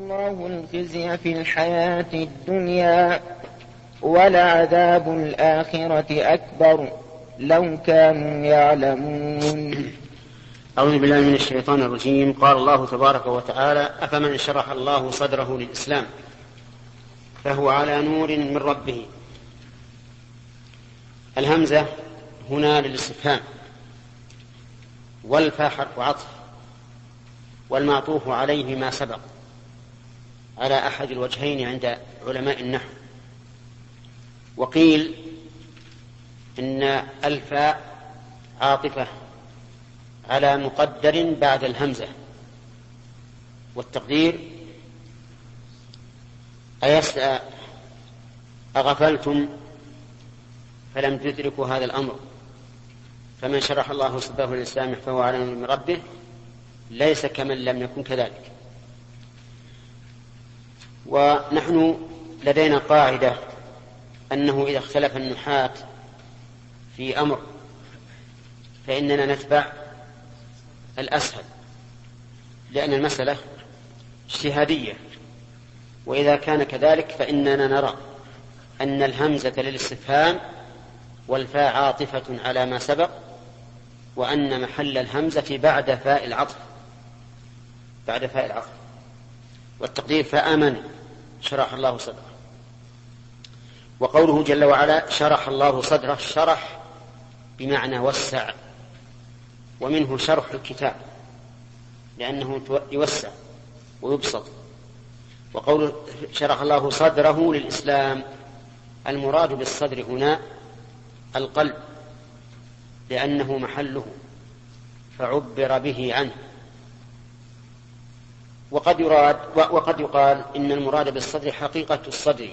الله الخزي في الحياة الدنيا ولعذاب الآخرة أكبر لو كانوا يعلمون. أعوذ بالله من الشيطان الرجيم. قال الله تبارك وتعالى: أفمن شرح الله صدره للإسلام فهو على نور من ربه. الهمزة هنا للاستفهام، والفاء حرف عطف، والمعطوف عليه ما سبق على أحد الوجهين عند علماء النحو. وقيل إن الفاء عاطفة على مقدر بعد الهمزة، والتقدير: أغفلتم فلم تدركوا هذا الأمر، فمن شرح الله صدره للإسلام فهو على نور من ربه ليس كمن لم يكن كذلك. ونحن لدينا قاعدة أنه إذا اختلف النحاة في أمر فإننا نتبع الأسهل، لأن المسألة اجتهادية. وإذا كان كذلك فإننا نرى أن الهمزة للاستفهام والفاء عاطفة على ما سبق، وأن محل الهمزة بعد فاء العطف، والتقدير: فآمن شرح الله صدره. وقوله جل وعلا شرح الله صدره، شرح بمعنى وسع، ومنه شرح الكتاب لأنه يوسع ويبسط. وقوله شرح الله صدره للإسلام، المراد بالصدر هنا القلب لأنه محله فعبر به عنه. وقد يقال إن المراد بالصدر حقيقة الصدر،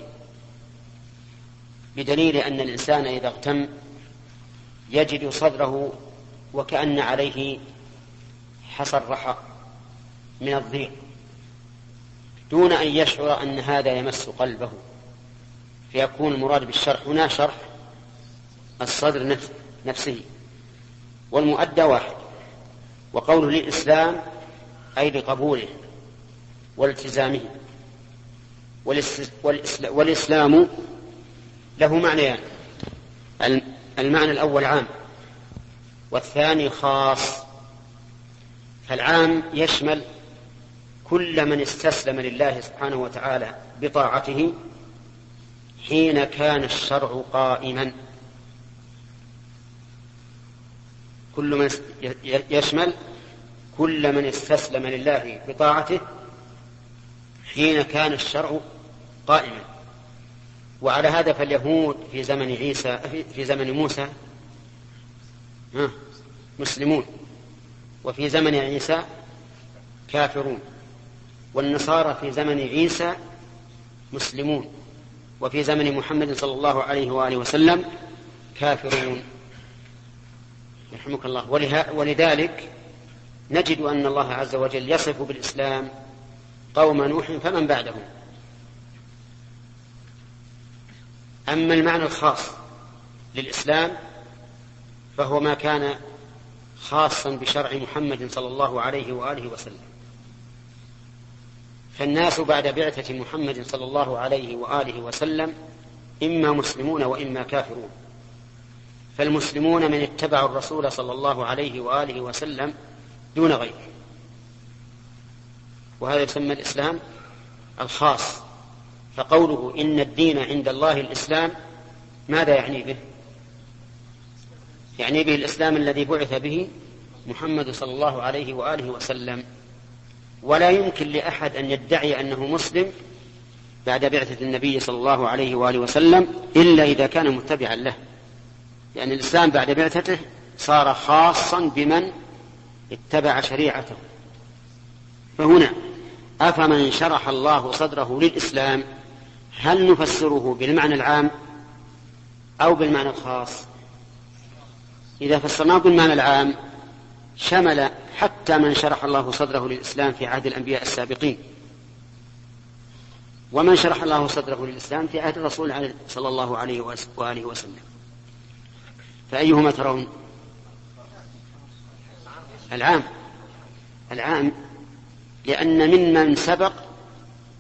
بدليل أن الإنسان إذا اغتم يجد صدره وكأن عليه حصى الرحى من الضيق، دون أن يشعر أن هذا يمس قلبه، فيكون المراد بالشرح هنا شرح الصدر نفسه، والمؤدى واحد. وقوله للإسلام أي لقبوله والتزامه. والإسلام له معنيان: المعنى الأول عام، والثاني خاص. فالعام يشمل كل من استسلم لله سبحانه وتعالى بطاعته حين كان الشرع قائما. يشمل كل من استسلم لله بطاعته حين كان الشرع قائما. وعلى هذا فاليهود في زمن موسى مسلمون، وفي زمن عيسى كافرون، والنصارى في زمن عيسى مسلمون، وفي زمن محمد صلى الله عليه وآله وسلم كافرون. يرحمك الله. ولذلك نجد أن الله عز وجل يصف بالإسلام قوم نوح فمن بعدهم. أما المعنى الخاص للإسلام فهو ما كان خاصا بشرع محمد صلى الله عليه وآله وسلم. فالناس بعد بعثة محمد صلى الله عليه وآله وسلم إما مسلمون وإما كافرون. فالمسلمون من اتبعوا الرسول صلى الله عليه وآله وسلم دون غيره، وهذا يسمى الإسلام الخاص. فقوله إن الدين عند الله الإسلام ماذا يعني به؟ يعني به الإسلام الذي بعث به محمد صلى الله عليه وآله وسلم. ولا يمكن لأحد أن يدعي أنه مسلم بعد بعثة النبي صلى الله عليه وآله وسلم إلا إذا كان متبعا له، لأن الإسلام بعد بعثته صار خاصا بمن اتبع شريعته. فهنا أفمن شرح الله صدره للإسلام، هل نفسره بالمعنى العام أو بالمعنى الخاص؟ إذا فسرناه بالمعنى العام شمل حتى من شرح الله صدره للإسلام في عهد الأنبياء السابقين، ومن شرح الله صدره للإسلام في عهد الرسول صلى الله عليه وآله وسلم. فأيهما ترون؟ العام، لأن ممن سبق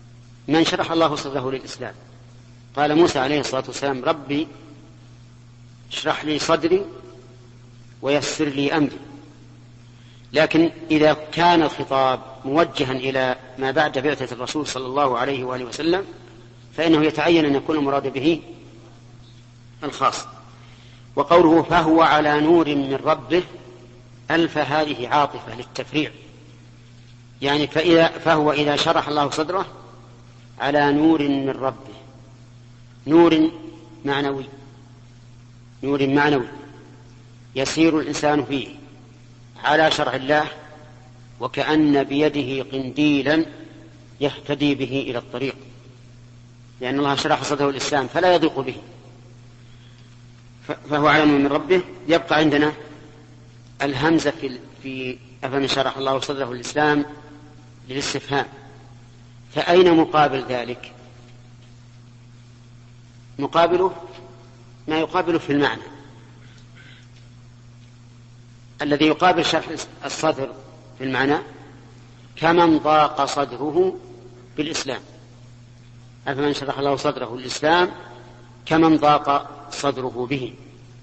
من شرح الله صدره للإسلام. قال موسى عليه الصلاة والسلام: ربي اشرح لي صدري ويسر لي أمري. لكن إذا كان الخطاب موجها إلى ما بعد بعثة الرسول صلى الله عليه وآله وسلم فإنه يتعين أن يكون المراد به الخاص. وقوله فهو على نور من ربه، ألف هذه عاطفة للتفريع، يعني فهو إذا شرح الله صدره على نور من ربه، نور معنوي، نور معنوي يسير الإنسان فيه على شرع الله، وكأن بيده قنديلا يهتدي به إلى الطريق، لأن الله شرح صدره الإسلام فلا يضيق به. فهو على نور من ربه. يبقى عندنا الهمزة في أفمن شرح الله صدره الإسلام للاستفهام، فأين مقابل ذلك؟ مقابله ما يقابله في المعنى، الذي يقابل شرح الصدر في المعنى كمن ضاق صدره بالإسلام. أفمن شرح الله صدره الإسلام كمن ضاق صدره به.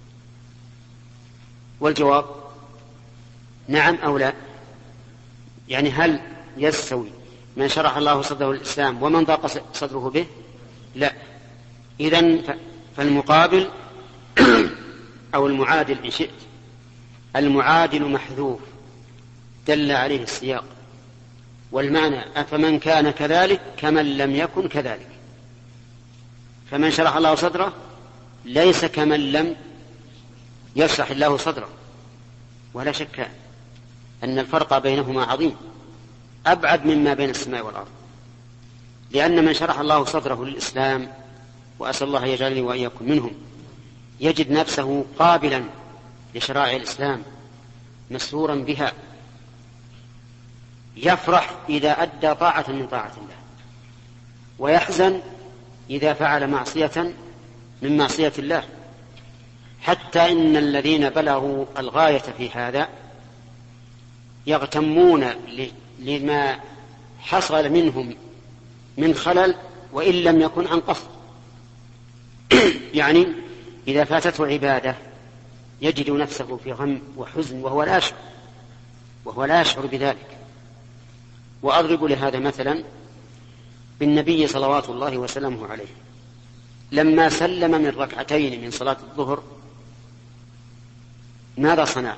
والجواب نعم أو لا، يعني هل يستوي من شرح الله صدره الإسلام ومن ضاق صدره به؟ لا. إذن فالمقابل أو المعادل إن شئت، المعادل محذوف دل عليه السياق، والمعنى أفمن كان كذلك كمن لم يكن كذلك. فمن شرح الله صدره ليس كمن لم يشرح الله صدره، ولا شك أن الفرق بينهما عظيم أبعد مما بين السماء والأرض، لأن من شرح الله صدره للإسلام، وأسأل الله يجعلني وإياكم منهم، يجد نفسه قابلا لشرائع الإسلام مسرورا بها، يفرح إذا أدى طاعة من طاعة الله، ويحزن إذا فعل معصية من معصية الله. حتى إن الذين بلغوا الغاية في هذا يغتمون لما حصل منهم من خلل وإن لم يكن عن قصد. يعني إذا فاتته عبادة يجد نفسه في غم وحزن وهو لا يشعر بذلك. وأضرب لهذا مثلا بالنبي صلوات الله وسلامه عليه، لما سلم من ركعتين من صلاة الظهر ماذا صنع؟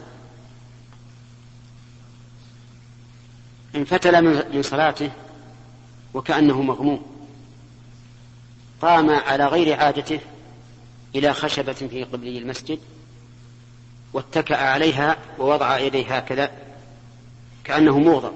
انفتل من صلاته وكأنه مغموم، قام على غير عادته إلى خشبة في قبلي المسجد واتكأ عليها ووضع يديه هكذا كأنه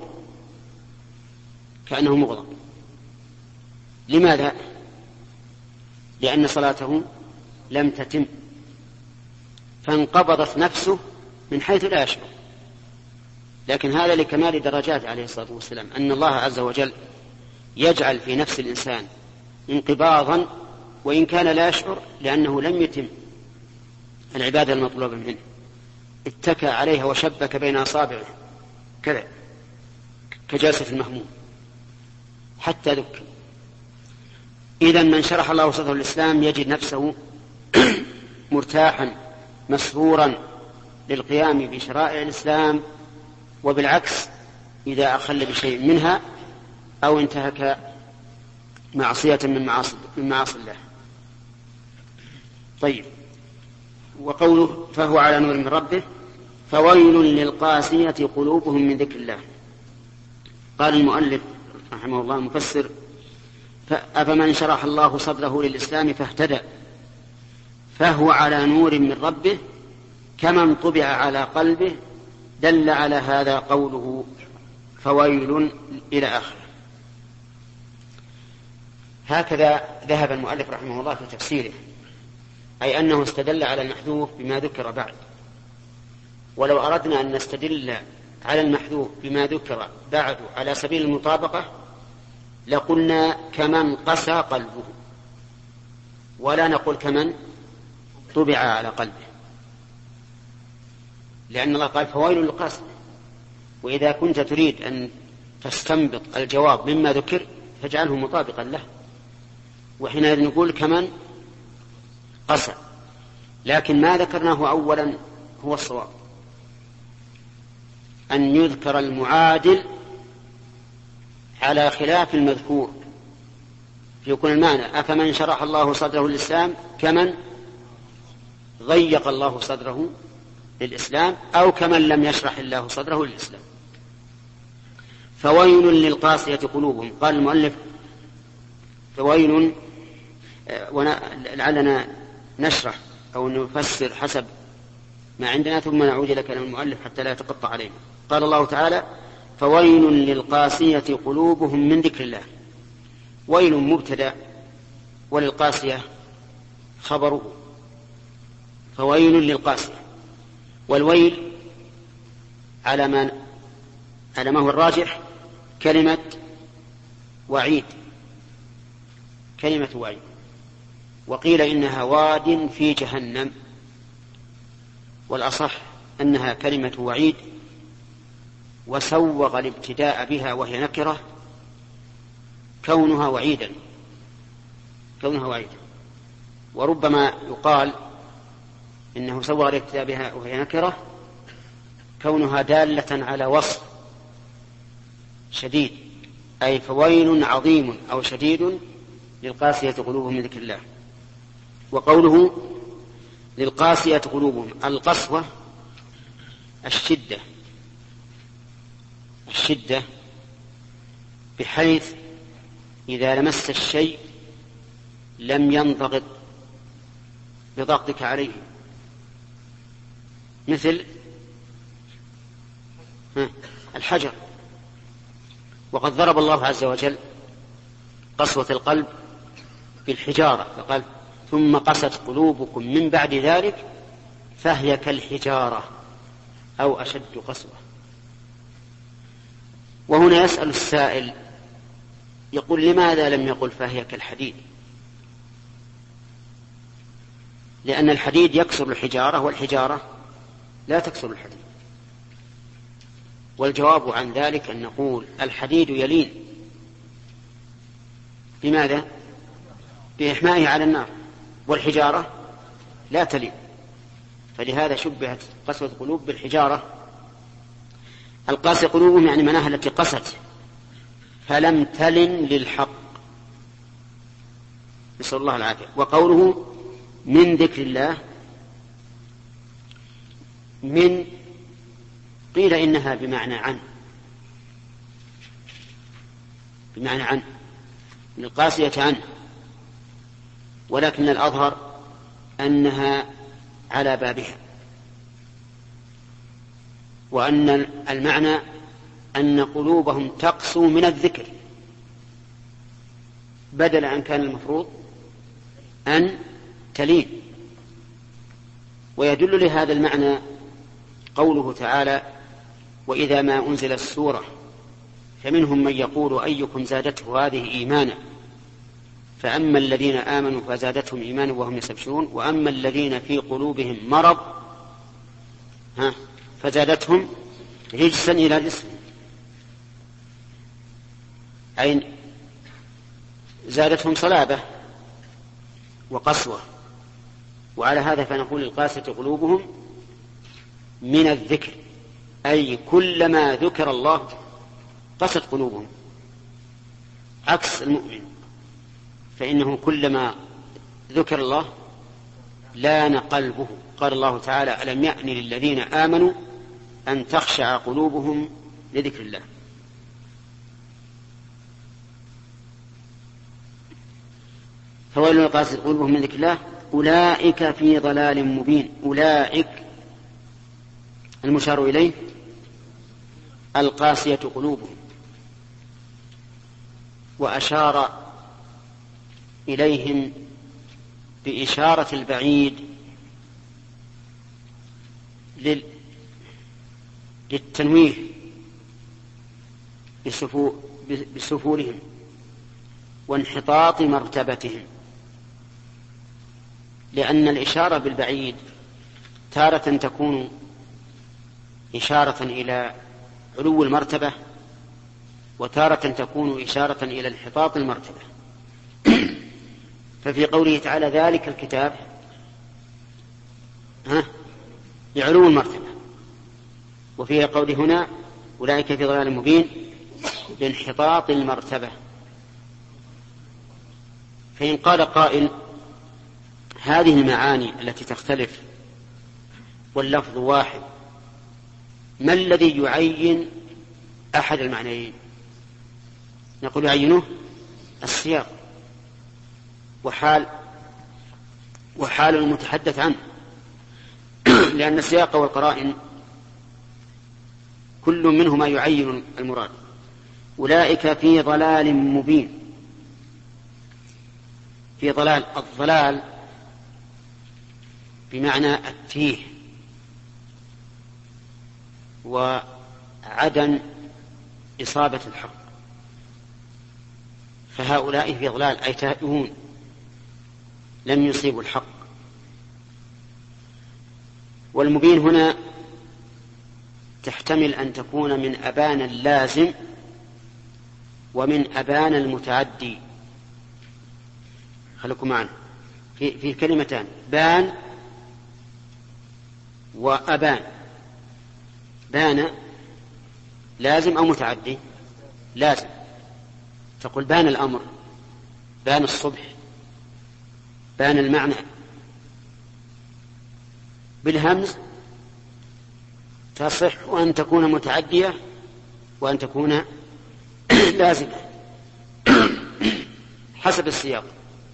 مغضب. لماذا؟ لأن صلاته لم تتم، فانقبضت نفسه من حيث لا يشعر. لكن هذا لكمال درجات عليه الصلاة والسلام، أن الله عز وجل يجعل في نفس الإنسان انقباضا وإن كان لا يشعر، لأنه لم يتم العبادة المطلوبة منه. اتكى عليها وشبك بين أصابعه كذا كجلسة المهموم حتى ذكر. إذن من شرح الله صدره الإسلام يجد نفسه مرتاحا مسرورا للقيام بشرائع الإسلام، وبالعكس إذا أخل بشيء منها أو انتهك معصية من معاصي الله. طيب، وقوله فهو على نور من ربه، فويل للقاسية قلوبهم من ذكر الله. قال المؤلف رحمه الله المفسر: أفمن شرح الله صدره للإسلام فاهتدى فهو على نور من ربه كمن طبع على قلبه، دل على هذا قوله فويل إلى آخره. هكذا ذهب المؤلف رحمه الله في تفسيره، أي أنه استدل على المحذوف بما ذكر بعد. ولو أردنا أن نستدل على المحذوف بما ذكر بعد على سبيل المطابقة لقلنا كمن قسى قلبه، ولا نقول كمن طبع على قلبه، لأن الله قال فويل للقاسية. وإذا كنت تريد أن تستنبط الجواب مما ذكر فاجعله مطابقا له، وحينئذ نقول كمن قسى. لكن ما ذكرناه أولا هو الصواب، أن يذكر المعادل على خلاف المذكور، يكون المعنى أفمن شرح الله صدره للإسلام كمن ضيق الله صدره للإسلام، أو كمن لم يشرح الله صدره للإسلام. فويل للقاسية قلوبهم. قال المؤلف فويل، لعلنا نشرح أو نفسر حسب ما عندنا ثم نعود إلى كلام المؤلف حتى لا يتقطع علينا. قال الله تعالى فويل للقاسية قلوبهم من ذكر الله. ويل مبتدأ وللقاسية خبره، فويل للقاسية. والويل على ما هو الراجح كلمة وعيد، كلمة وعيد. وقيل إنها واد في جهنم، والأصح أنها كلمة وعيد، وسوغ الابتداء بها وهي نكرة كونها وعيدا. وربما يقال إنه سوغ الابتداء بها وهي نكرة كونها دالة على وصف شديد، أي فويل عظيم أو شديد للقاسية قلوبهم من ذكر الله. وقوله للقاسية قلوبهم، القسوة الشدة بحيث إذا لمست الشيء لم ينضغط بضغطك عليه، مثل الحجر. وقد ضرب الله عز وجل قسوة القلب بالحجارة، فقال ثم قست قلوبكم من بعد ذلك فهي كالحجارة أو أشد قسوة. وهنا يسأل السائل يقول لماذا لم يقل فهي كالحديد؟ لأن الحديد يكسر الحجارة والحجارة لا تكسر الحديد. والجواب عن ذلك أن نقول الحديد يلين، بماذا؟ بإحمائه على النار، والحجارة لا تلين، فلهذا شبهت قسوة القلوب بالحجارة. القاسي قلوبهم يعني مناها التي قست فلم تلن للحق، نسأل الله العافية. وقوله من ذكر الله، من قيل إنها بمعنى عن من القاسية عنه، ولكن الأظهر أنها على بابها، وأن المعنى أن قلوبهم تقسو من الذكر، بدل أن كان المفروض أن تلين. ويدل لهذا المعنى قوله تعالى وإذا ما أنزل السورة فمنهم من يقول أيكم زادته هذه إيمانا فأما الذين آمنوا فزادتهم إيمانا وهم يستبشرون وأما الذين في قلوبهم مرض فزادتهم رجسا إلى رجسهم، أي زادتهم صلابة وقسوة. وعلى هذا فنقول القاسية قلوبهم من الذكر، أي كلما ذكر الله قست قلوبهم، عكس المؤمن فإنه كلما ذكر الله لان قلبه. قال الله تعالى ألم يأن للذين آمنوا أن تخشع قلوبهم لذكر الله. فويل للقاسية قلوبهم من ذكر الله أولئك في ضلال مبين. أولئك المشار إليه القاسية قلوبهم، وأشار إليهم بإشارة البعيد للتنويه بسفولهم وانحطاط مرتبتهم، لأن الإشارة بالبعيد تارة تكون إشارة إلى علو المرتبة وتارة تكون إشارة إلى انحطاط المرتبة. ففي قوله تعالى ذلك الكتاب لعلو المرتبة، وفي قوله هنا أولئك في ضلال مبين لانحطاط المرتبة. فإن قال قائل هذه المعاني التي تختلف واللفظ واحد، ما الذي يعين أحد المعنيين؟ نقول يعينه السياق وحال المتحدث عنه، لأن السياق والقرائن كل منهما يعين المراد. أولئك في ضلال مبين. في ضلال، الضلال بمعنى التيه وعدم إصابة الحق، فهؤلاء في ضلال أي تائهون لم يصيبوا الحق. والمبين هنا تحتمل أن تكون من أبان اللازم ومن أبان المتعدي. خليكم معنا في كلمتان، بان وأبان. بان لازم أو متعدي؟ لازم. تقول بان الأمر، بان الصبح، بان المعنى. بالهمز تصح أن تكون متعدية وأن تكون لازمة حسب السياق.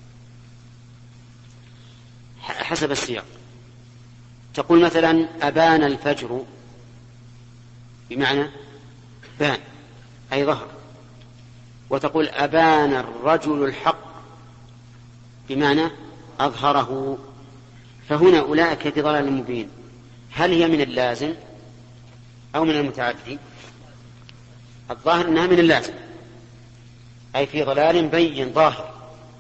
حسب السياق تقول مثلا أبان الفجر بمعنى بان أي ظهر، وتقول أبان الرجل الحق بمعنى أظهره. فهنا أولئك في ضلال مبين، هل هي من اللازم أو من المتعدي؟ الظاهر أنها من اللازم، أي في ضلال بين ظاهر.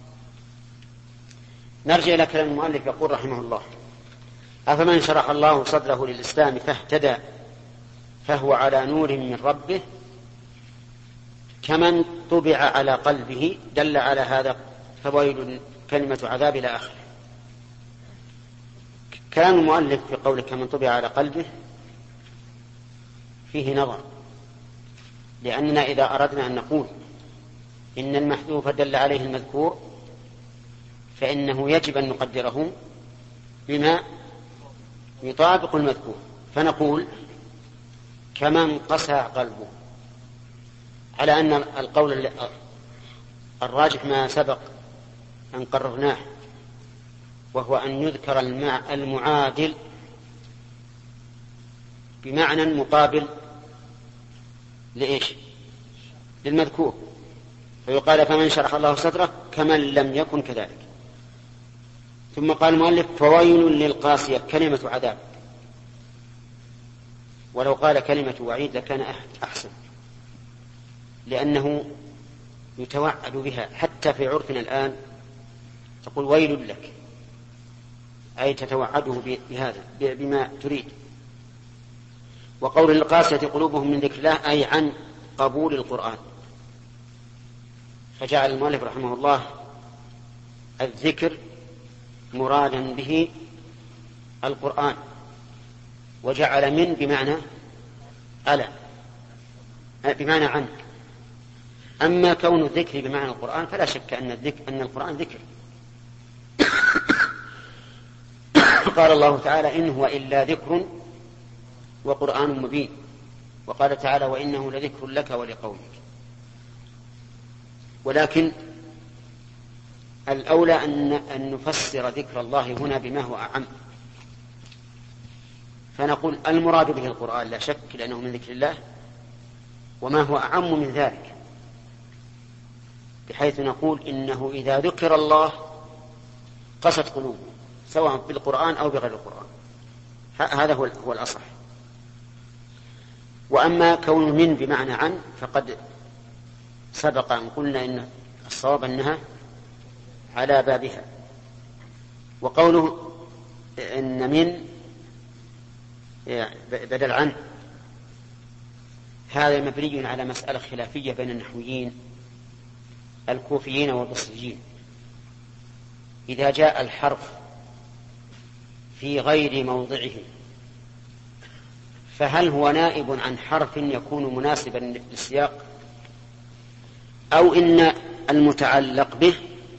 نرجع إلى كلام المؤلف يقول رحمه الله: أفمن شرح الله صدره للإسلام فاهتدى فهو على نور من ربه كمن طبع على قلبه. دل على هذا فويل كلمة عذاب إلى آخره. كلام المؤلف في قوله كمن طبع على قلبه فيه نظر، لأننا إذا أردنا أن نقول إن المحذوف دل عليه المذكور فإنه يجب أن نقدره بما يطابق المذكور، فنقول كمن قسى قلبه، على أن القول الراجح ما سبق أن قررناه، وهو أن يذكر المعادل بمعنى مقابل لإيش؟ للمذكور، فيقال فمن شرح الله صدره كمن لم يكن كذلك. ثم قال المؤلف فويل للقاسية كلمة عذاب، ولو قال كلمة وعيد لكان أحسن، لأنه يتوعد بها. حتى في عرفنا الآن تقول ويل لك، أي تتوعده بهذا بما تريد. وقول القاسية قلوبهم من ذكر الله أي عن قبول القرآن، فجعل المؤلف رحمه الله الذكر مرادا به القرآن، وجعل من بمعنى ألا بمعنى عن. أما كون الذكر بمعنى القرآن فلا شك أن القرآن ذكر. قال الله تعالى إن هو إلا ذكر وقرآن مبين، وقال تعالى وإنه لذكر لك ولقومك. ولكن الأولى أن نفسر ذكر الله هنا بما هو أعم، فنقول المراد به القرآن لا شك لأنه من ذكر الله، وما هو أعم من ذلك، بحيث نقول إنه إذا ذكر الله قست قلوبه سواء بالقرآن أو بغير القرآن. هذا هو الأصح. وأما كون من بمعنى عن فقد سبق أن قلنا إن الصواب أنها على بابها. وقوله إن من بدل عنه، هذا مبني على مسألة خلافية بين النحويين الكوفيين والبصريين. إذا جاء الحرف في غير موضعه فهل هو نائب عن حرف يكون مناسبا للسياق، أو إن المتعلق به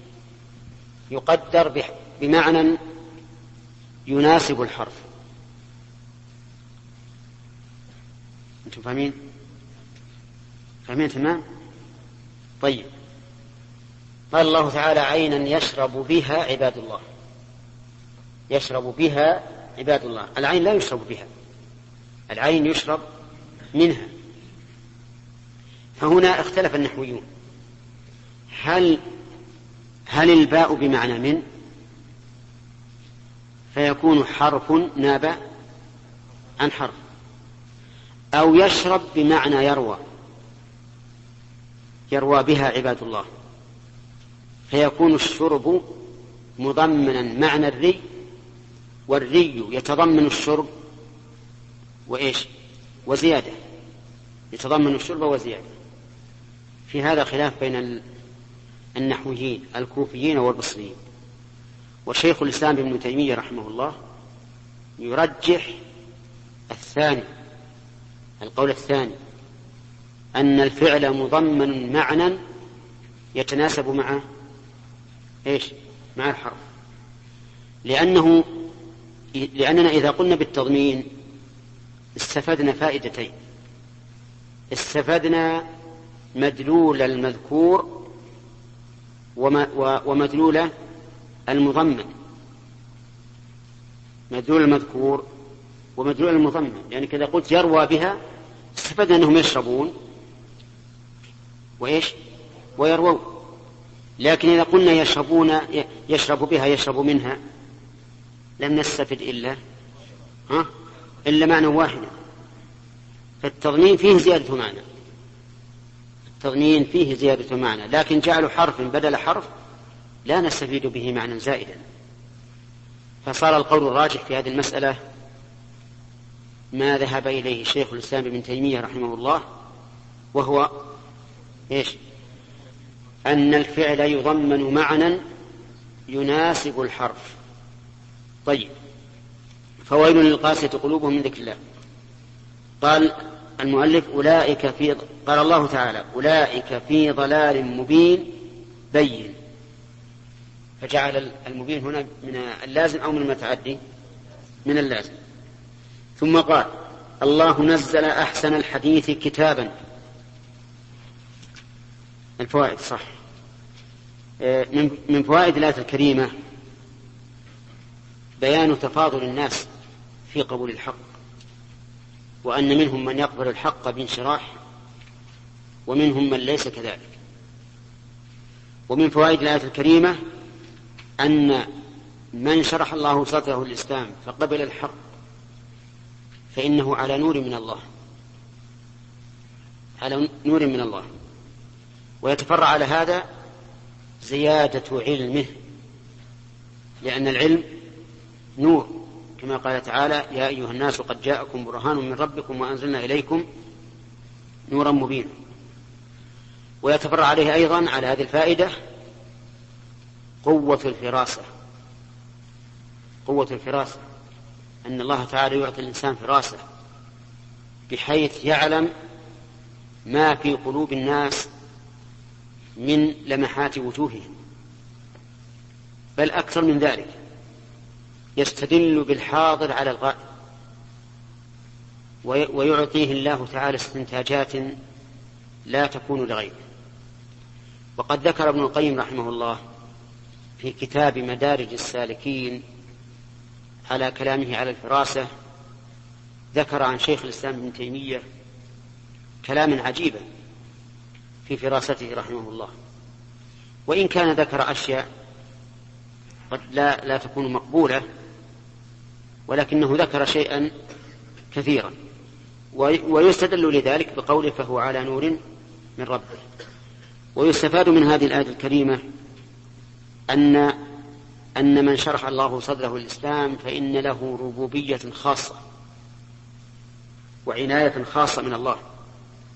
يقدر بمعنى يناسب الحرف؟ أنتم فاهمين تمام؟ طيب، قال الله تعالى عينا يشرب بها عباد الله. يشرب بها عباد الله، العين لا يشرب بها، العين يشرب منها. فهنا اختلف النحويون، هل الباء بمعنى من فيكون حرف ناب عن حرف، أو يشرب بمعنى يروى بها عباد الله فيكون الشرب مضمنا معنى الري، والري يتضمن الشرب وزيادة، يتضمن الشرب وزيادة. في هذا خلاف بين النحويين الكوفيين والبصريين. وشيخ الإسلام ابن تيمية رحمه الله يرجح القول الثاني، أن الفعل مضمن معنى يتناسب مع الحرف، لأننا إذا قلنا بالتضمين استفدنا فائدتين. استفدنا مدلول المذكور ومدلول المضمن، مدلول المذكور ومدلول المضمن. يعني كذا قلت يروى بها استفدنا أنهم يشربون ويروون. لكن إذا قلنا يشرب بها يشرب منها لم نستفد إلا معنى واحدا. فالتضمين فيه زيادة معنى، لكن جعلوا حرف بدل حرف لا نستفيد به معنى زائدا. فصار القول الراجح في هذه المسألة ما ذهب إليه شيخ الإسلام ابن تيمية رحمه الله، وهو أن الفعل يضمن معنى يناسب الحرف. طيب، فويل للقاسية قلوبهم من ذكر الله. قال المؤلف قال الله تعالى أولئك في ضلال مبين بين، فجعل المبين هنا من اللازم أو من المتعدي؟ من اللازم. ثم قال الله نزل أحسن الحديث كتابا. الفوائد صح. من فوائد الآية الكريمة بيان تفاضل الناس في قبول الحق، وأن منهم من يقبل الحق بانشراح ومنهم من ليس كذلك. ومن فوائد الآية الكريمة أن من شرح الله صدره الإسلام فقبل الحق فإنه على نور من الله، ويتفرع على هذا زيادة علمه، لأن العلم نور، كما قال تعالى يا أيها الناس قد جاءكم برهان من ربكم وأنزلنا إليكم نورا مبينا. ويتفرع عليه أيضا على هذه الفائدة قوة الفراسة، أن الله تعالى يعطي الإنسان فراسة بحيث يعلم ما في قلوب الناس من لمحات وجوههم، بل أكثر من ذلك يستدل بالحاضر على الغائب، ويعطيه الله تعالى استنتاجات لا تكون لغيره. وقد ذكر ابن القيم رحمه الله في كتاب مدارج السالكين على كلامه على الفراسة، ذكر عن شيخ الإسلام ابن تيمية كلاما عجيبا في فراسته رحمه الله، وإن كان ذكر أشياء قد لا تكون مقبولة، ولكنه ذكر شيئا كثيرا، ويستدل لذلك بقوله فهو على نور من ربه. ويستفاد من هذه الآية الكريمة أن من شرح الله صدره الإسلام فإن له ربوبية خاصة وعناية خاصة من الله،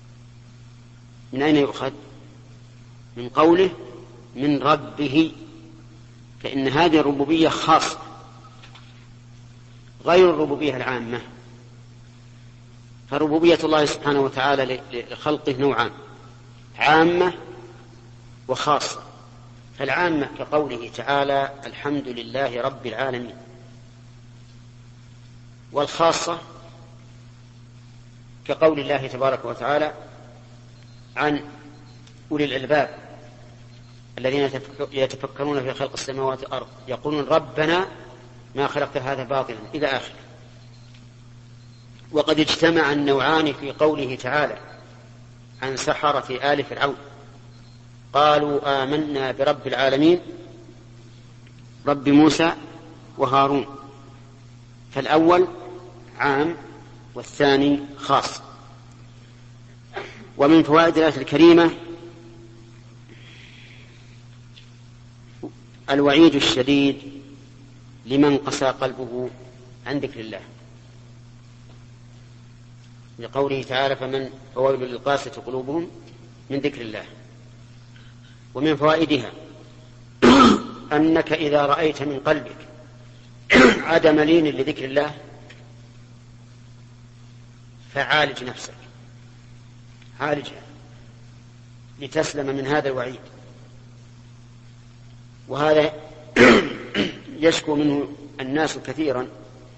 من أين يؤخذ؟ من قوله من ربه، فإن هذه الربوبية خاصة غير الربوبية العامة. فربوبية الله سبحانه وتعالى لخلقه نوعان: عامة وخاصة. فالعامة كقوله تعالى الحمد لله رب العالمين، والخاصة كقول الله تبارك وتعالى عن أولي الألباب الذين يتفكرون في خلق السماوات والأرض يقولون ربنا ما خلقت هذا باطلا إلى آخره. وقد اجتمع النوعان في قوله تعالى عن سحرة آل فرعون قالوا آمنا برب العالمين رب موسى وهارون، فالأول عام والثاني خاص. ومن فوائد الآية الكريمة الوعيد الشديد لمن قسى قلبه عن ذكر الله، لقوله تعالى فويل للقاسية قلوبهم من ذكر الله. ومن فوائدها أنك إذا رأيت من قلبك عدم لين لذكر الله فعالج نفسك، عالجها لتسلم من هذا الوعيد. وهذا يشكو منه الناس كثيرا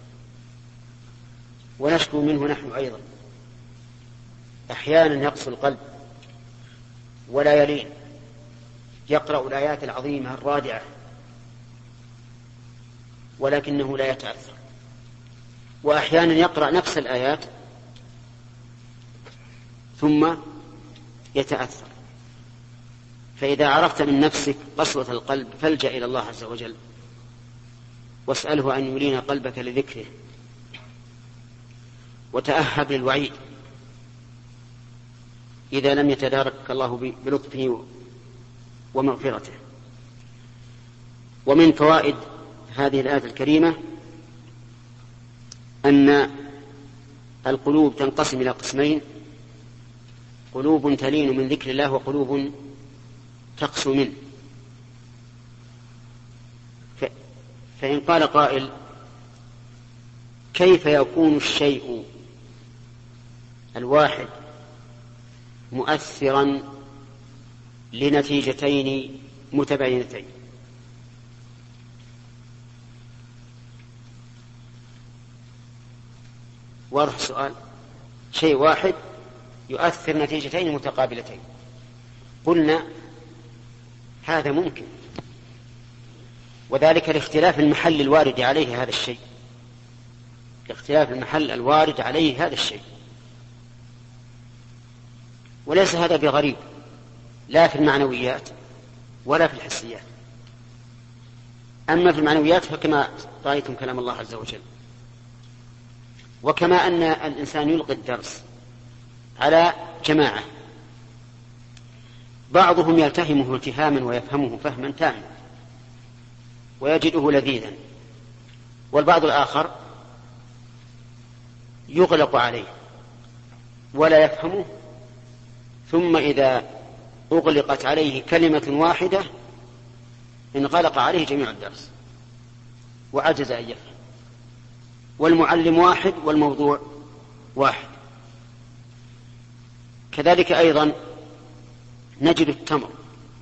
ونشكو منه نحن أيضا. أحيانا يقسو القلب ولا يلين، يقرأ الآيات العظيمة الرادعة ولكنه لا يتأثر، وأحيانا يقرأ نفس الآيات ثم يتأثر. فإذا عرفت من نفسك قسوة القلب فالجأ إلى الله عز وجل واسأله أن يلين قلبك لذكره، وتأهب للوعيد إذا لم يتدارك الله بلطفه ومغفرته. ومن فوائد هذه الآية الكريمة أن القلوب تنقسم إلى قسمين: قلوب تلين من ذكر الله وقلوب تقسو منه. فإن قال قائل كيف يكون الشيء الواحد مؤثرا لنتيجتين متباينتين؟ واضح السؤال؟ شيء واحد يؤثر نتيجتين متقابلتين. قلنا هذا ممكن، وذلك لاختلاف المحل الوارد عليه هذا الشيء، لاختلاف المحل الوارد عليه هذا الشيء. وليس هذا بغريب لا في المعنويات ولا في الحسيات. أما في المعنويات فكما رأيتم كلام الله عز وجل، وكما أن الإنسان يلقي الدرس على جماعة بعضهم يلتهمه التهاما ويفهمه فهما تاما ويجده لذيذا، والبعض الآخر يغلق عليه ولا يفهمه، ثم إذا أغلقت عليه كلمة واحدة انغلق عليه جميع الدرس وعجز أن يفهم. والمعلم واحد والموضوع واحد. كذلك أيضا نجد التمر،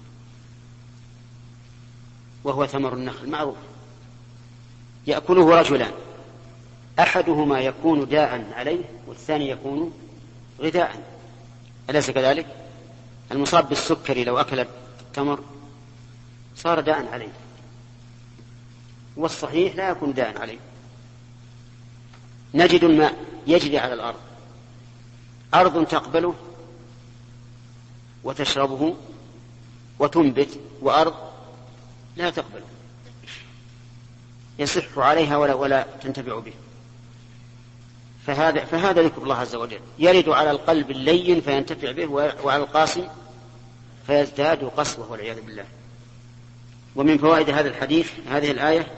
وهو ثمر النخل معروف، يأكله رجلان، أحدهما يكون داء عليه والثاني يكون غذاء، أليس كذلك؟ المصاب بالسكري لو أكل التمر صار داء عليه، والصحيح لا يكون داء عليه. نجد الماء يجري على الأرض، أرض تقبله وتشربه وتنبت، وأرض لا تقبله يصح عليها ولا تنتفع به. فهذا ذكر الله عز وجل يرد على القلب اللين فينتفع به، وعلى القاسي فيزداد قسوة والعياذ بالله. ومن فوائد هذا الحديث هذه الآية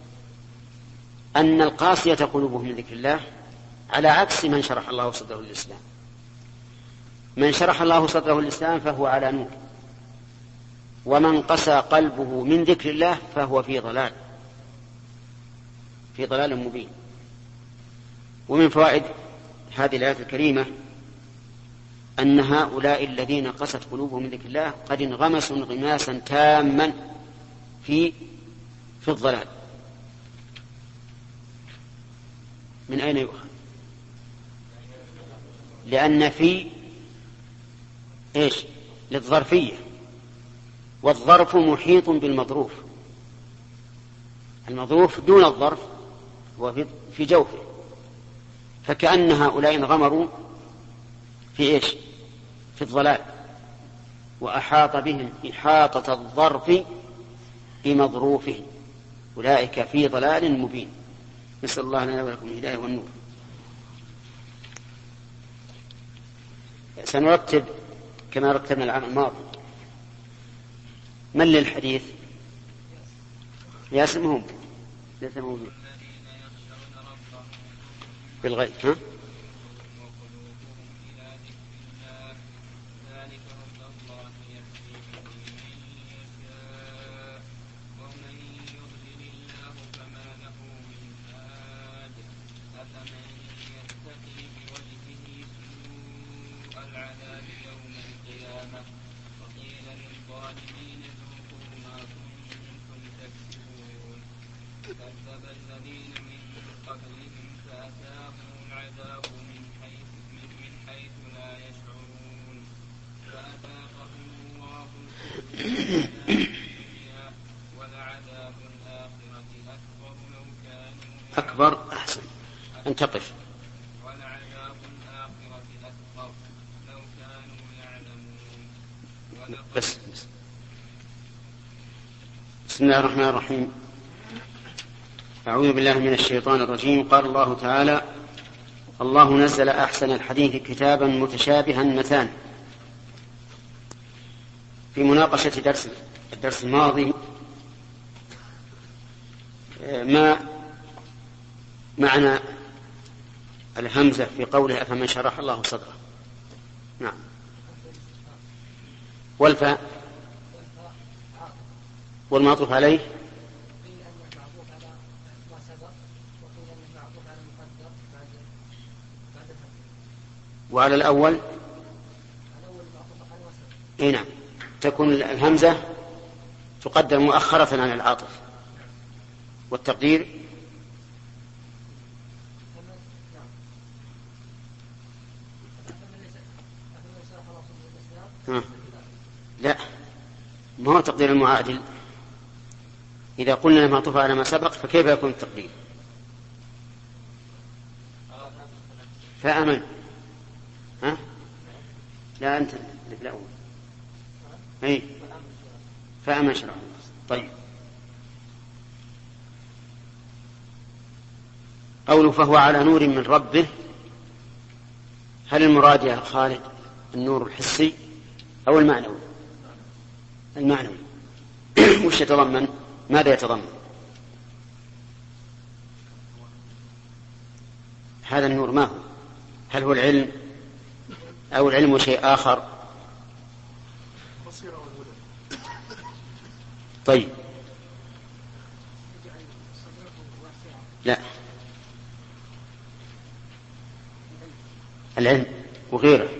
أن القاسية قلوبهم من ذكر الله على عكس من شرح الله صدره للإسلام. من شرح الله صدره للإسلام فهو على نور، ومن قسى قلبه من ذكر الله فهو في ضلال مبين. ومن فوائد هذه الآية الكريمة أن هؤلاء الذين قست قلوبهم من ذكر الله قد انغمسوا انغماسا تاما في الضلال. من أين يؤخذ؟ لأن في إيش؟ للظرفية، والظرف محيط بالمظروف، المظروف دون الظرف وفي جوفه، فكأن هؤلاء انغمروا في إيش؟ في الضلال، وأحاط بهم إحاطة الظرف بمظروفه، أولئك في ضلال مبين. نسأل الله لنا ولكم الهداية والنور. سنرتب كما رتبنا العام الماضي. من للحديث؟ ياسمهم ليس موجود بالغيب. ها؟ كذب الذين من قبلهم فأتاهم العذاب من حيث لا يشعرون فأذاقهم الله الدنيا ولعذاب الآخرة أكبر لو كانوا أكبر. أحسن أن تقف. ولعذاب الآخرة أكبر لو كانوا يعلمون. بس بسم الله الرحمن الرحيم. أعوذ بالله من الشيطان الرجيم. قال الله تعالى: الله نزل أحسن الحديث كتابا متشابها مثاني. في مناقشة الدرس الماضي ما معنى الهمزة في قوله أفمن شرح الله صدره؟ نعم. والفاء والمعطوف عليه وعلى الأول نعم تكون الهمزة تقدم مؤخرة عن العاطف، والتقدير لا، ما هو تقدير المعادل. إذا قلنا معطوف على ما سبق فكيف يكون التقدير؟ فأمن. ها؟ لا أنت لا أول. أي فأمن شرع. طيب قوله فهو على نور من ربه، هل المراد يا خالد النور الحسي أو المعنوي؟ المعنوي. وش يتضمن؟ ماذا يتضمن هذا النور؟ ما هو؟ هل هو العلم أو العلم شيء آخر؟ طيب لا، العلم وغيره.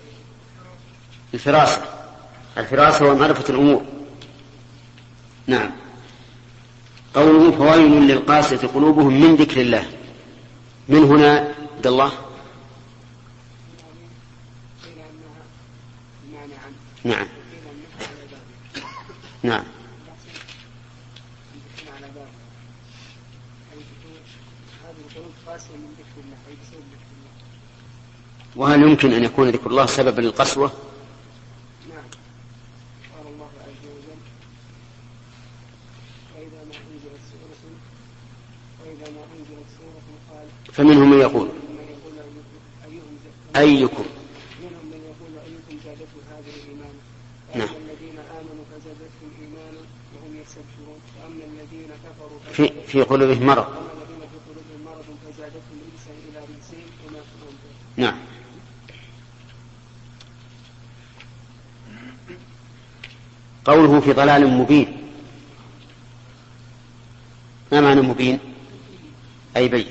الفراسة ومعرفة الأمور. نعم. قوله فويل للقاسية قلوبهم من ذكر الله، من هنا عبد الله؟ نعم نعم. وهل يمكن أن يكون ذكر الله سببا للقسوة؟ نعم. قال الله عز وجل: وإذا ما أنزلت سورة قال. فمنهم من يقول أيكم زادته هذه إيمانا. نعم. الذين آمنوا فزادتهم إيمانا وهم يستبشرون. وأما الذين كفروا في قلوبهم مرض. فزادتهم رجسا إلى رجسهم وما كانوا. نعم. قوله في ضلال مبين، ما معنى مبين؟ أي بين.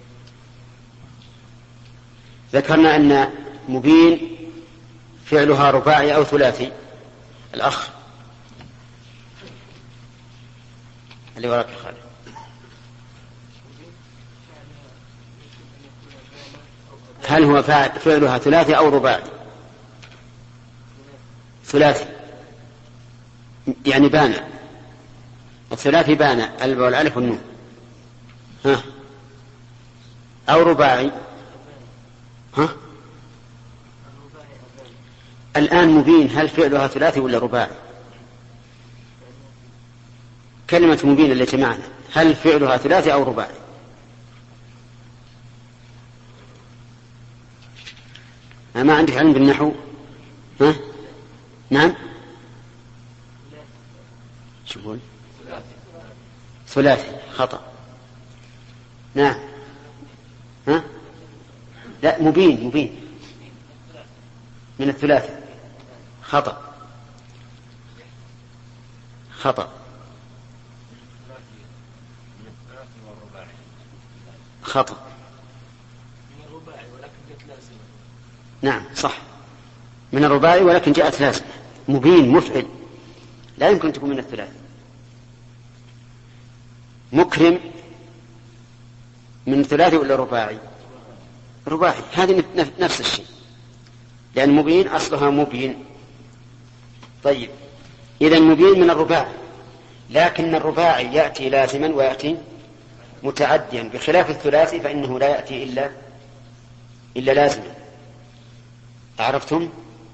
ذكرنا أن مبين فعلها رباعي أو ثلاثي. الأخ اللي وراك يا خالد، هل هو فعلها ثلاثي أو رباعي؟ ثلاثي، يعني بان. الثلاثي بان الباء والالف والنون. ها، أو رباعي. ها، الآن مبين هل فعلها ثلاثي ولا رباعي؟ كلمة مبين التي معنا هل فعلها ثلاثي أو رباعي؟ ما عندك علم بالنحو؟ ها؟ نعم، شوفون ثلاثي خطأ. نعم، ها؟ لا، مبين من الثلاثي خطأ. نعم صح، من الرباعي ولكن جاءت لازمة. مبين مفعل، لا يمكن تكون من الثلاثي. مكرم من الثلاثي ولا رباعي؟ رباعي، هذه نفس الشيء، لأن مبين أصلها مبين. طيب، إذا مبين من الرباعي، لكن الرباعي يأتي لازما ويأتي متعديا، بخلاف الثلاثي فإنه لا يأتي إلا لازما. عرفتم؟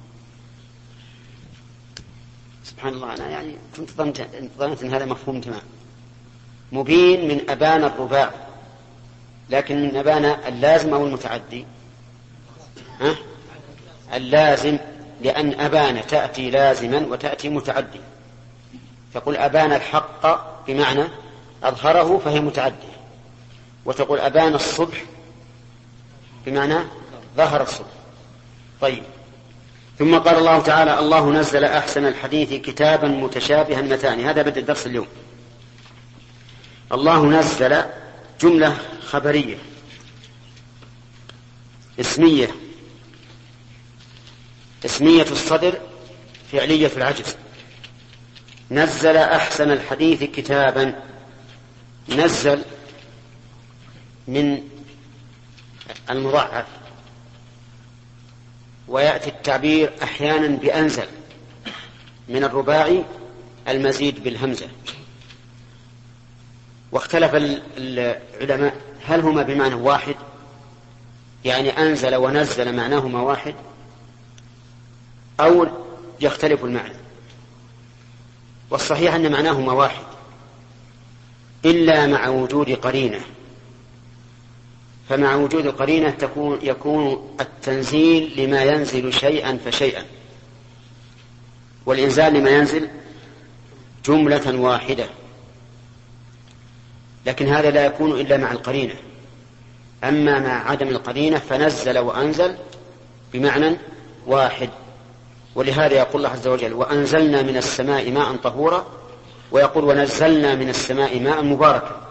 سبحان الله، أنا يعني كنت ظننت أن هذا مفهوم تمام. مبين من أبان الرباعي، لكن من أبان اللازم أو المتعدي؟ اللازم، لأن أبان تأتي لازما وتأتي متعدي. تقول أبان الحق بمعنى أظهره فهي متعدية، وتقول أبان الصبح بمعنى ظهر الصبح. طيب، ثم قال الله تعالى: الله نزل أحسن الحديث كتابا متشابها مثاني. هذا بدء الدرس اليوم. الله نزل جملة خبرية اسمية الصدر، فعلية العجز. نزل أحسن الحديث كتابا، نزل من المضاعف، ويأتي التعبير أحيانا بأنزل، من المزيد بالهمزة. واختلف العلماء هل هما بمعنى واحد، يعني أنزل ونزل معناهما واحد، أو يختلف المعنى. والصحيح أن معناهما واحد، إلا مع وجود قرينة. فمع وجود قرينة يكون التنزيل لما ينزل شيئا فشيئا، والإنزال لما ينزل جملة واحدة. لكن هذا لا يكون إلا مع القرينة. أما مع عدم القرينة فنزل وأنزل بمعنى واحد. ولهذا يقول الله عز وجل: وأنزلنا من السماء ماء طهورا، ويقول: ونزلنا من السماء ماء مباركا،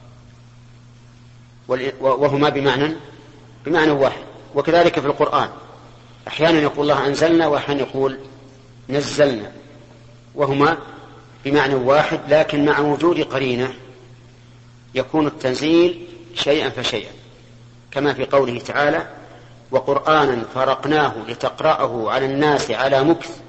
وهما بمعنى واحد. وكذلك في القرآن أحيانا يقول الله أنزلنا، وأحيانا يقول نزلنا، وهما بمعنى واحد، لكن مع وجود قرينة يكون التنزيل شيئا فشيئا، كما في قوله تعالى: وقرآنا فرقناه لتقرأه على الناس على مكث،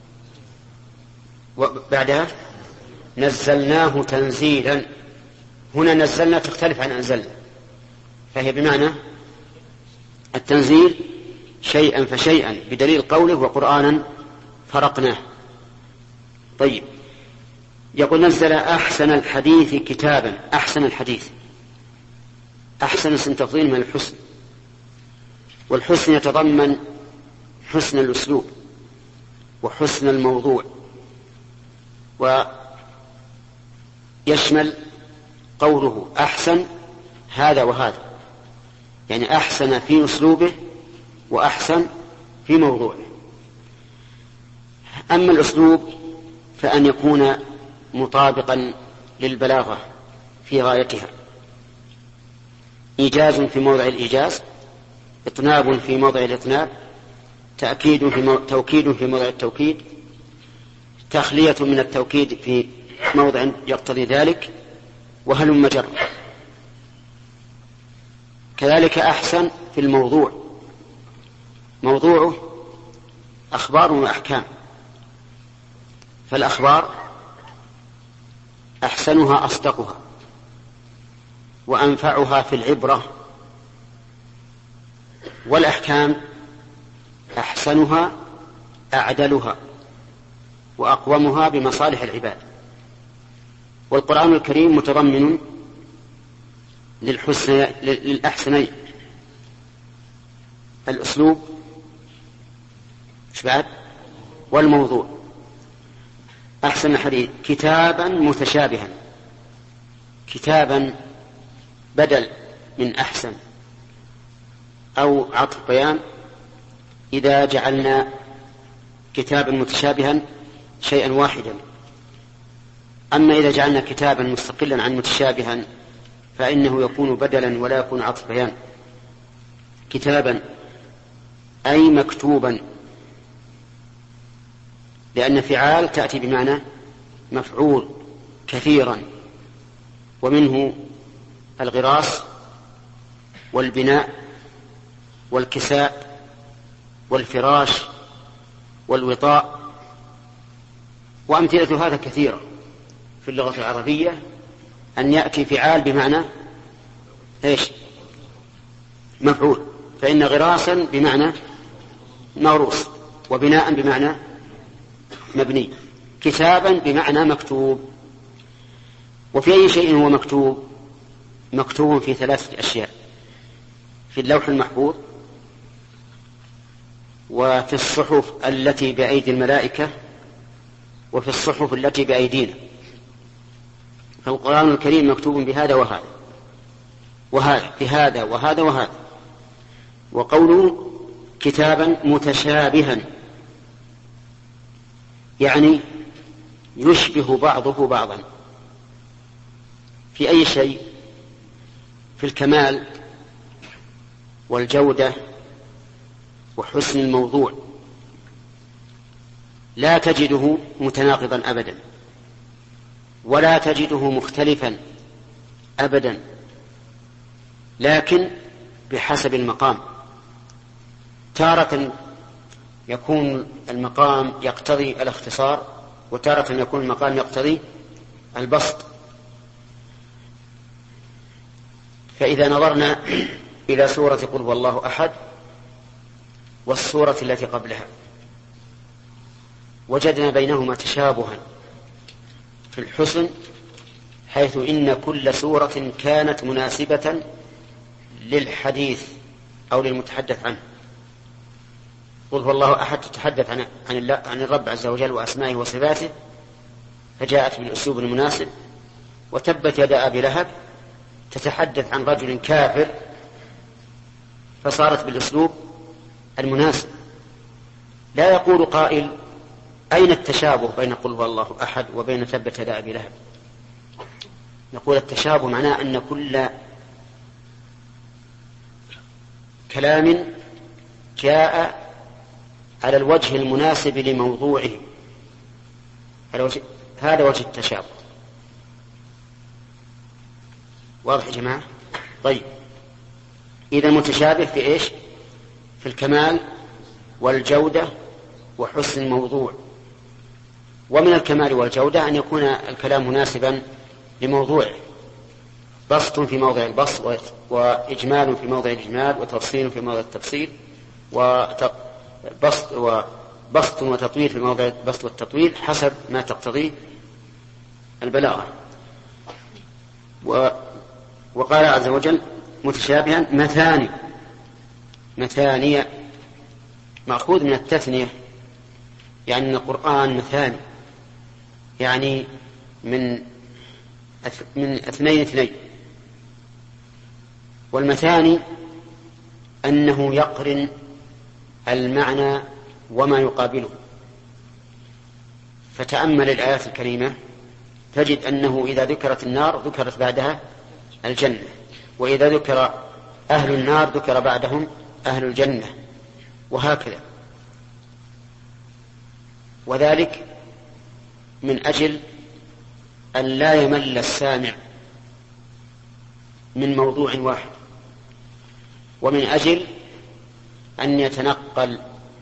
وبعدها نزلناه تنزيلا. هنا نزلنا تختلف عن أنزلنا، فهي بمعنى التنزيل شيئا فشيئا، بدليل قوله: وقرآنا فرقناه. طيب، يقول: نزل أحسن الحديث كتابا. أحسن الحديث، أحسن اسم تفضيل من الحسن، والحسن يتضمن حسن الأسلوب وحسن الموضوع، ويشمل قوله أحسن هذا وهذا، يعني أحسن في أسلوبه وأحسن في موضوعه. أما الأسلوب فأن يكون مطابقا للبلاغة في غايتها، إيجاز في موضع الإيجاز، إطناب في موضع الإطناب، توكيد في موضع التوكيد، تخلية من التوكيد في موضع يقتضي ذلك، وهلم جر. كذلك أحسن في الموضوع، موضوعه أخبار وأحكام، فالأخبار أحسنها أصدقها وأنفعها في العبرة، والأحكام أحسنها أعدلها وأقومها بمصالح العباد. والقرآن الكريم متضمن للأحسنين، الأسلوب والموضوع. أحسن الحديث كتابا متشابها، كتابا بدل من أحسن أو عطف بيان إذا جعلنا كتابا متشابها شيئا واحدا. أما إذا جعلنا كتابا مستقلا عن متشابها فإنه يكون بدلا ولا يكون عطف بيان. كتابا أي مكتوبا، لأن فعال تأتي بمعنى مفعول كثيرا، ومنه الغراس والبناء والكساء والفراش والوطاء، وأمثلة هذا كثيرة في اللغة العربية، أن يأتي فعال بمعنى مفعول. فإن غراسا بمعنى موروث، وبناء بمعنى مبني، كتابا بمعنى مكتوب. وفي أي شيء هو مكتوب؟ مكتوب في 3 أشياء: في اللوح المحفوظ، وفي الصحف التي بأيدي الملائكة، وفي الصحف التي بأيدينا. فالقرآن الكريم مكتوب بهذا وهذا وهذا، بهذا وهذا وهذا. وقوله كتابا متشابها يعني يشبه بعضه بعضا. في أي شيء؟ في الكمال والجودة وحسن الموضوع، لا تجده متناقضا أبدا، ولا تجده مختلفا أبدا، لكن بحسب المقام. تارة يكون المقام يقتضي الاختصار، وتارة يكون المقام يقتضي البسط. فإذا نظرنا إلى سورة قل هو الله أحد والسورة التي قبلها وجدنا بينهما تشابها في الحسن، حيث إن كل سورة كانت مناسبة للحديث أو للمتحدث عنه. قل هو الله أحد تتحدث عن الرب عز وجل وأسمائه وصفاته، فجاءت بالأسلوب المناسب. وتبت يدا أبي لهب تتحدث عن رجل كافر، فصارت بالأسلوب المناسب. لا يقول قائل أين التشابه بين قل هو الله أحد وبين تبت يدا أبي لهب؟ نقول التشابه معناه أن كل كلام جاء على الوجه المناسب لموضوعه، هذا وجه التشابه. واضح يا جماعة؟ طيب، إذا متشابه في إيش؟ في الكمال والجودة وحسن الموضوع. ومن الكمال والجودة أن يكون الكلام مناسبا لموضوعه، بسط في موضع البسط، وإجمال في موضع الإجمال، وتفصيل في موضع التفصيل، وبسط وتطويل في موضع البسط والتطويل حسب ما تقتضيه البلاغة. وقال عز وجل متشابها مثانية مأخوذ من التثنية، يعني أن القرآن مثاني، يعني من 2 والمثاني أنه يقرن المعنى وما يقابله، فتأمل الآيات الكريمة تجد أنه إذا ذكرت النار ذكرت بعدها الجنة، وإذا ذكر أهل النار ذكر بعدهم أهل الجنة، وهكذا. وذلك من أجل أن لا يمل السامع من موضوع واحد، ومن أجل أن يتنقل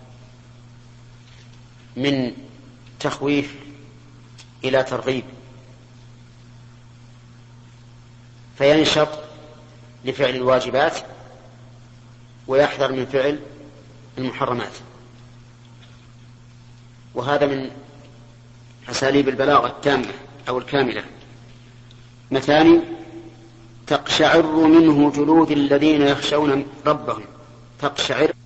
من تخويف إلى ترغيب، فينشط لفعل الواجبات ويحذر من فعل المحرمات. وهذا من أساليب البلاغة التامة أو الكاملة. مثاني: تقشعر منه جلود الذين يخشون ربهم. تقشعر